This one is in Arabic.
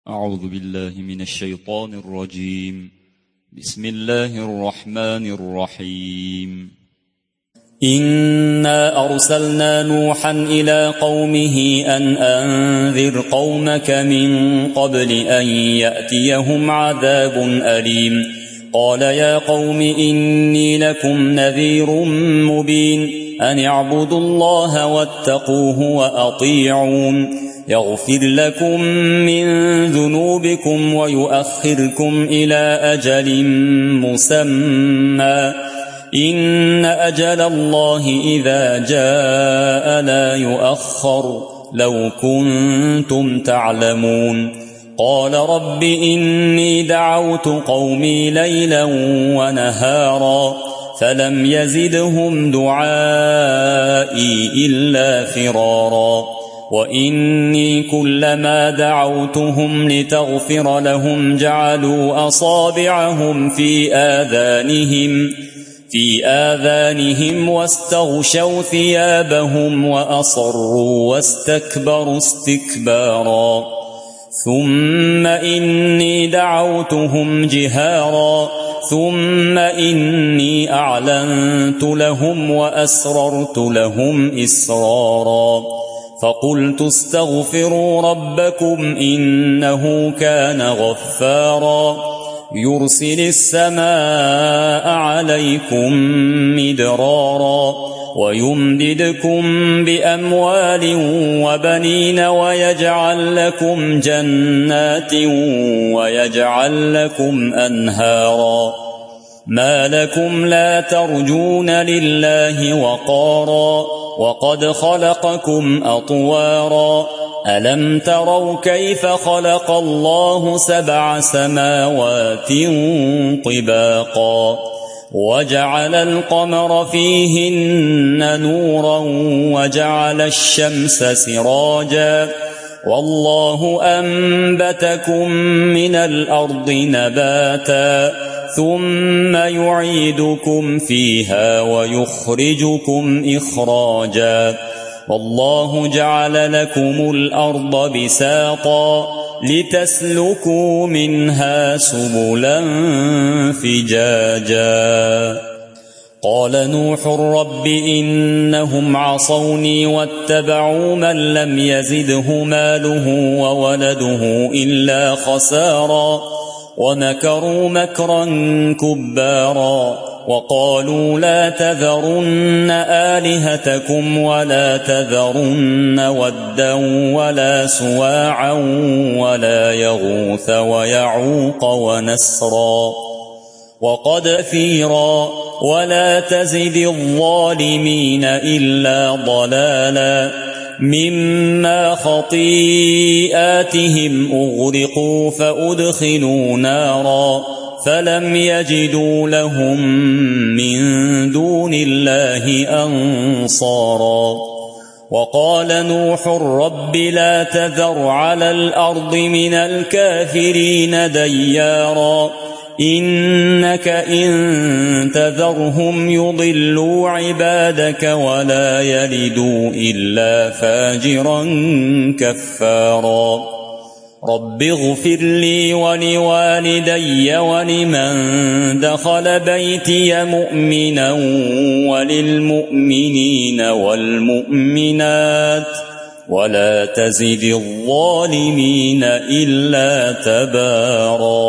أعوذ بالله من الشيطان الرجيم. بسم الله الرحمن الرحيم. إنا أرسلنا نوحا إلى قومه أن أنذر قومك من قبل أن يأتيهم عذاب أليم. قال يا قوم إني لكم نذير مبين أن اعبدوا الله واتقوه وأطيعون يغفر لكم من ذنوبكم ويؤخركم إلى أجل مسمى إن أجل الله إذا جاء لا يؤخر لو كنتم تعلمون. قال رب إني دعوت قومي ليلا ونهارا فلم يزدهم دعائي إلا فرارا وإني كلما دعوتهم لتغفر لهم جعلوا أصابعهم في آذانهم واستغشوا ثيابهم وأصروا واستكبروا استكبارا ثم إني دعوتهم جهارا ثم إني أعلنت لهم وأسررت لهم إسرارا فقلت استغفروا ربكم إنه كان غفارا يرسل السماء عليكم مدرارا ويمددكم بأموال وبنين ويجعل لكم جنات ويجعل لكم أنهارا ما لكم لا ترجون لله وقارا وقد خلقكم أطوارا ألم تروا كيف خلق الله 7 سماوات طباقا وجعل القمر فيهن نورا وجعل الشمس سراجا والله أنبتكم من الأرض نباتا ثم يعيدكم فيها ويخرجكم إخراجا والله جعل لكم الأرض بساطا لتسلكوا منها سبلا فجاجا. قال نوح رب إنهم عصوني واتبعوا من لم يزده ماله وولده إلا خسارا ومكروا مكرا كبارا وقالوا لا تذرن آلهتكم ولا تذرن ودا ولا سواعا ولا يغوث ويعوق ونسرا وقد كثيرا ولا تزد الظالمين إلا ضلالا مما خطيئاتهم أغرقوا فأدخلوا نارا فلم يجدوا لهم من دون الله أنصارا وقال نوح رب لا تذر على الأرض من الكافرين ديارا إنك إن تذرهم يضلوا عبادك ولا يلدوا إلا فاجرا كفارا رب اغفر لي ولوالدي ولمن دخل بيتي مؤمنا وللمؤمنين والمؤمنات ولا تزد الظالمين إلا تبارا.